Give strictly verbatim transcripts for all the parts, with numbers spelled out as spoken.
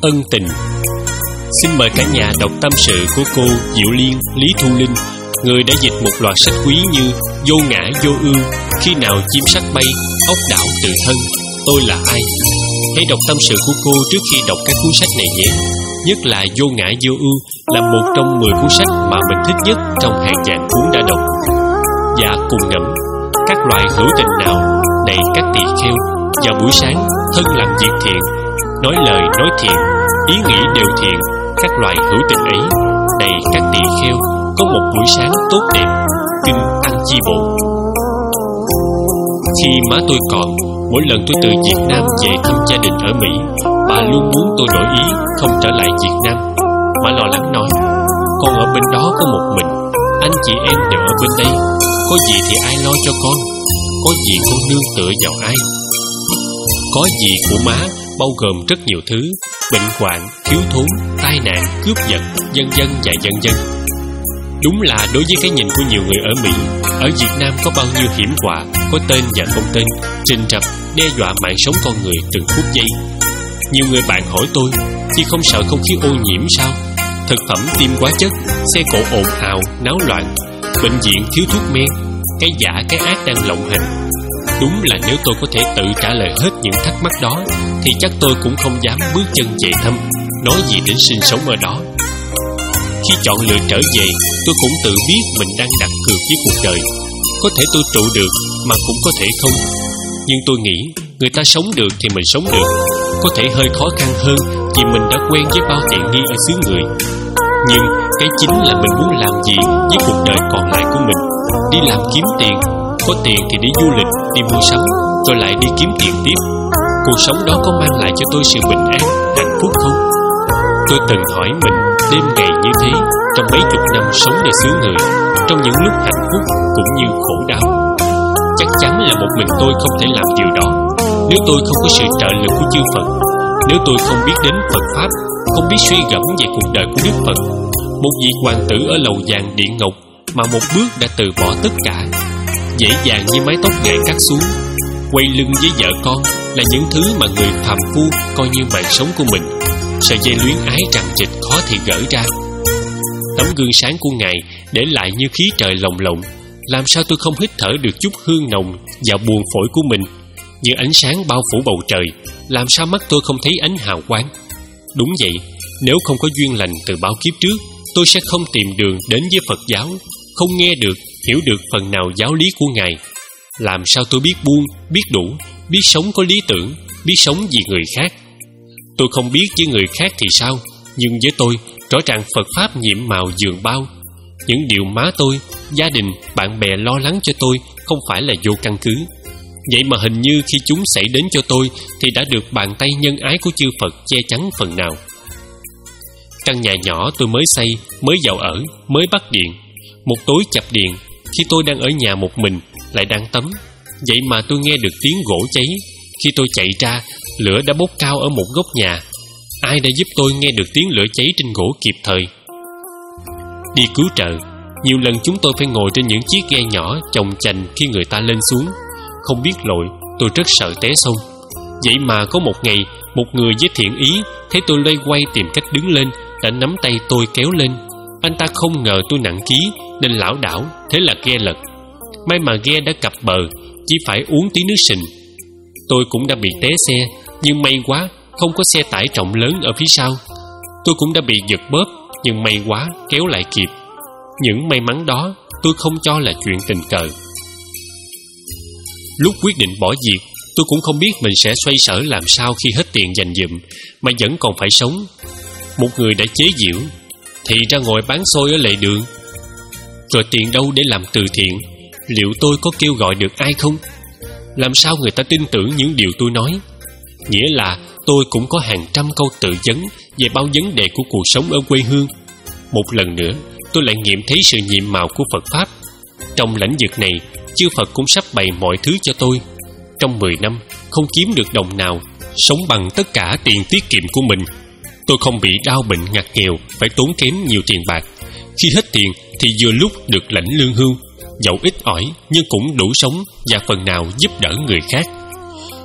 ân tình. Xin mời cả nhà đọc tâm sự của cô Diệu Liên, Lý Thu Linh, người đã dịch một loạt sách quý như Vô ngã vô ưu, Khi nào chim sắt bay, Ốc đảo tự thân, Tôi là ai. Hãy đọc tâm sự của cô trước khi đọc các cuốn sách này nhé. Nhất là Vô ngã vô ưu là một trong mười cuốn sách mà mình thích nhất trong hàng vạn cuốn đã đọc. Và cùng ngẫm các loài hữu tình nào này các tỳ kheo vào buổi sáng thân làm việc thiện, nói lời nói thiện, ý nghĩ đều thiện. Các loài hữu tình ấy này các tỳ kheo có một buổi sáng tốt đẹp. Kinh Tăng Chi Bộ. Khi má tôi còn, mỗi lần tôi từ Việt Nam về thăm gia đình ở Mỹ, bà luôn muốn tôi đổi ý không trở lại Việt Nam. Má lo lắng nói: con ở bên đó có một mình, anh chị em đều ở bên đây, có gì thì ai lo cho con, có gì con nương tựa vào ai. Có gì của má bao gồm rất nhiều thứ: bệnh hoạn, thiếu thốn, tai nạn, cướp giật, vân vân và vân vân. Đúng là đối với cái nhìn của nhiều người ở Mỹ, ở Việt Nam có bao nhiêu hiểm họa, có tên và không tên, rình rập, đe dọa mạng sống con người từng phút giây. Nhiều người bạn hỏi tôi, chứ không sợ không khí ô nhiễm sao? Thực phẩm tiêm hóa chất, xe cộ ồn ào, náo loạn, bệnh viện thiếu thuốc men, cái giả cái ác đang lộng hành. Đúng là nếu tôi có thể tự trả lời hết những thắc mắc đó, thì chắc tôi cũng không dám bước chân về thăm, nói gì đến sinh sống ở đó. Khi chọn lựa trở về, tôi cũng tự biết mình đang đặt cược với cuộc đời. Có thể tôi trụ được, mà cũng có thể không. Nhưng tôi nghĩ, người ta sống được thì mình sống được. Có thể hơi khó khăn hơn vì mình đã quen với bao tiện nghi ở xứ người. Nhưng cái chính là mình muốn làm gì với cuộc đời còn lại của mình. Đi làm kiếm tiền, có tiền thì đi du lịch, đi mua sắm, rồi lại đi kiếm tiền tiếp. Cuộc sống đó có mang lại cho tôi sự bình an, hạnh phúc không? Tôi từng hỏi mình đêm ngày như thế trong mấy chục năm sốngในxứ người, trong những lúc hạnh phúc cũng như khổ đau. Chắc chắn là một mình tôi không thể làm điều đó. Nếu tôi không có sự trợ lực của chư Phật, nếu tôi không biết đến Phật Pháp, không biết suy gẫm về cuộc đời của Đức Phật, một vị hoàng tử ở lầu vàng điện ngọc mà một bước đã từ bỏ tất cả, dễ dàng như mái tóc ngài cắt xuống, quay lưng với vợ con là những thứ mà người phàm phu coi như mạng sống của mình. Sợi dây luyến ái rằn rịt khó thì gỡ ra. Tấm gương sáng của ngài để lại như khí trời lồng lộng. Làm sao tôi không hít thở được chút hương nồng vào buồng phổi của mình? Như ánh sáng bao phủ bầu trời, làm sao mắt tôi không thấy ánh hào quang? Đúng vậy, nếu không có duyên lành từ bao kiếp trước, tôi sẽ không tìm đường đến với Phật giáo, không nghe được, hiểu được phần nào giáo lý của ngài. Làm sao tôi biết buông, biết đủ, biết sống có lý tưởng, biết sống vì người khác? Tôi không biết với người khác thì sao, nhưng với tôi, rõ ràng Phật Pháp nhiệm màu dường bao. Những điều má tôi, gia đình, bạn bè lo lắng cho tôi không phải là vô căn cứ. Vậy mà hình như khi chúng xảy đến cho tôi thì đã được bàn tay nhân ái của chư Phật che chắn phần nào. Căn nhà nhỏ tôi mới xây, mới vào ở, mới bắt điện. Một tối chập điện, khi tôi đang ở nhà một mình, lại đang tắm. Vậy mà tôi nghe được tiếng gỗ cháy. Khi tôi chạy ra, lửa đã bốc cao ở một góc nhà. Ai đã giúp tôi nghe được tiếng lửa cháy trên gỗ kịp thời? Đi cứu trợ, nhiều lần chúng tôi phải ngồi trên những chiếc ghe nhỏ chồng chành khi người ta lên xuống. Không biết lội, tôi rất sợ té sông. Vậy mà có một ngày, một người với thiện ý thấy tôi loay quay tìm cách đứng lên, đã nắm tay tôi kéo lên. Anh ta không ngờ tôi nặng ký nên lảo đảo, thế là ghe lật. May mà ghe đã cập bờ, chỉ phải uống tí nước sình. Tôi cũng đã bị té xe, nhưng may quá không có xe tải trọng lớn ở phía sau. Tôi cũng đã bị giật bóp, nhưng may quá kéo lại kịp. Những may mắn đó tôi không cho là chuyện tình cờ. Lúc quyết định bỏ việc, tôi cũng không biết mình sẽ xoay sở làm sao khi hết tiền dành dụm mà vẫn còn phải sống. Một người đã chế giễu: thì ra ngồi bán xôi ở lề đường. Rồi tiền đâu để làm từ thiện? Liệu tôi có kêu gọi được ai không? Làm sao người ta tin tưởng những điều tôi nói? Nghĩa là tôi cũng có hàng trăm câu tự vấn về bao vấn đề của cuộc sống ở quê hương. Một lần nữa, tôi lại nghiệm thấy sự nhiệm màu của Phật Pháp. Trong lĩnh vực này, chư Phật cũng sắp bày mọi thứ cho tôi. Trong mười năm, không kiếm được đồng nào, sống bằng tất cả tiền tiết kiệm của mình. Tôi không bị đau bệnh ngặt nghèo, phải tốn kém nhiều tiền bạc. Khi hết tiền thì vừa lúc được lãnh lương hưu, dẫu ít ỏi nhưng cũng đủ sống và phần nào giúp đỡ người khác.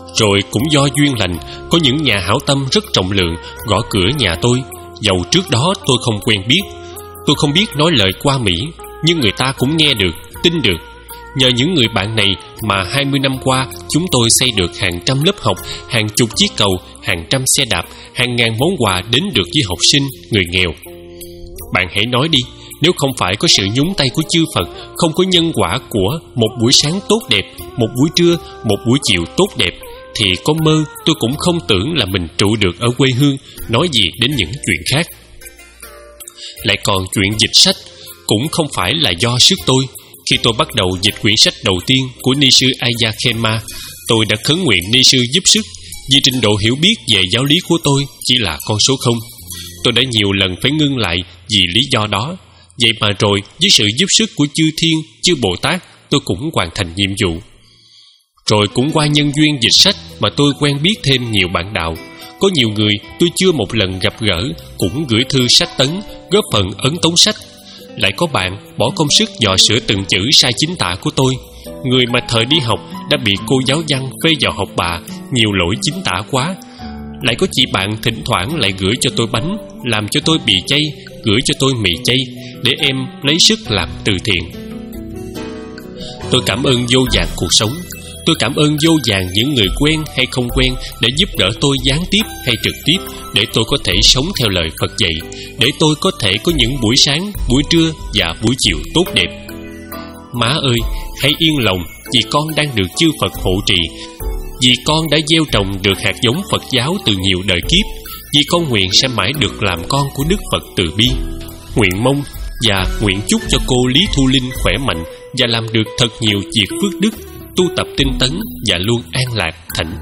Rồi cũng do duyên lành, có những nhà hảo tâm rất trọng lượng gõ cửa nhà tôi, dầu trước đó tôi không quen biết. Tôi không biết nói lời qua mỹ, nhưng người ta cũng nghe được, tin được. Nhờ những người bạn này mà hai mươi năm qua chúng tôi xây được hàng trăm lớp học, hàng chục chiếc cầu, hàng trăm xe đạp, hàng ngàn món quà đến được với học sinh, người nghèo. Bạn hãy nói đi, nếu không phải có sự nhúng tay của chư Phật, không có nhân quả của một buổi sáng tốt đẹp, một buổi trưa, một buổi chiều tốt đẹp, thì có mơ tôi cũng không tưởng là mình trụ được ở quê hương, nói gì đến những chuyện khác. Lại còn chuyện dịch sách cũng không phải là do sức tôi. Khi tôi bắt đầu dịch quyển sách đầu tiên của Ni sư Aya Khema, tôi đã khấn nguyện Ni sư giúp sức, vì trình độ hiểu biết về giáo lý của tôi chỉ là con số không. Tôi đã nhiều lần phải ngưng lại vì lý do đó. Vậy mà rồi với sự giúp sức của chư Thiên, chư Bồ Tát, tôi cũng hoàn thành nhiệm vụ. Rồi cũng qua nhân duyên dịch sách mà tôi quen biết thêm nhiều bạn đạo. Có nhiều người tôi chưa một lần gặp gỡ cũng gửi thư sách tấn, góp phần ấn tống sách. Lại có bạn bỏ công sức dò sửa từng chữ sai chính tả của tôi, người mà thời đi học đã bị cô giáo văn phê vào học bạ, nhiều lỗi chính tả quá. Lại có chị bạn thỉnh thoảng lại gửi cho tôi bánh, làm cho tôi bị chay, gửi cho tôi mì chay, để em lấy sức làm từ thiện. Tôi cảm ơn vô vàn cuộc sống. Tôi cảm ơn vô vàn những người quen hay không quen để giúp đỡ tôi gián tiếp hay trực tiếp, để tôi có thể sống theo lời Phật dạy, để tôi có thể có những buổi sáng, buổi trưa và buổi chiều tốt đẹp. Má ơi, hãy yên lòng vì con đang được chư Phật hộ trì, vì con đã gieo trồng được hạt giống Phật giáo từ nhiều đời kiếp, vì con nguyện sẽ mãi được làm con của Đức Phật từ bi. Nguyện mong và nguyện chúc cho cô Lý Thu Linh khỏe mạnh và làm được thật nhiều việc phước đức, tu tập tinh tấn và luôn an lạc thảnh.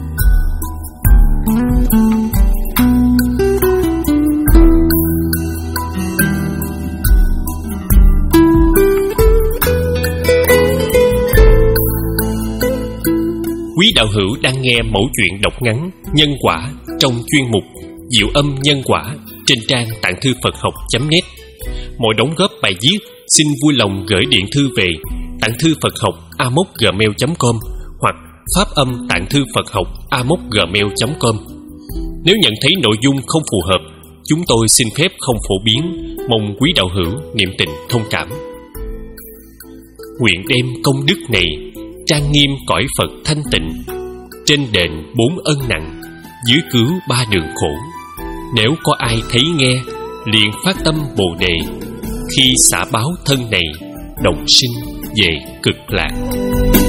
Quý đạo hữu đang nghe mẫu chuyện đọc ngắn Nhân Quả trong chuyên mục Diệu Âm Nhân Quả trên trang tạng thư Phật học chấm net. Mọi đóng góp bài viết xin vui lòng gửi điện thư về tạng thư Phật học a m o c gmail chấm com hoặc pháp âm tạng thư Phật học a m o c gmail chấm com. Nếu nhận thấy nội dung không phù hợp, chúng tôi xin phép không phổ biến, mong quý đạo hữu niệm tình thông cảm. Nguyện đem công đức này trang nghiêm cõi Phật thanh tịnh, trên đền bốn ân nặng, dưới cứu ba đường khổ. Nếu có ai thấy nghe, liền phát tâm Bồ đề, khi xả báo thân này, đồng sinh về cực lạc.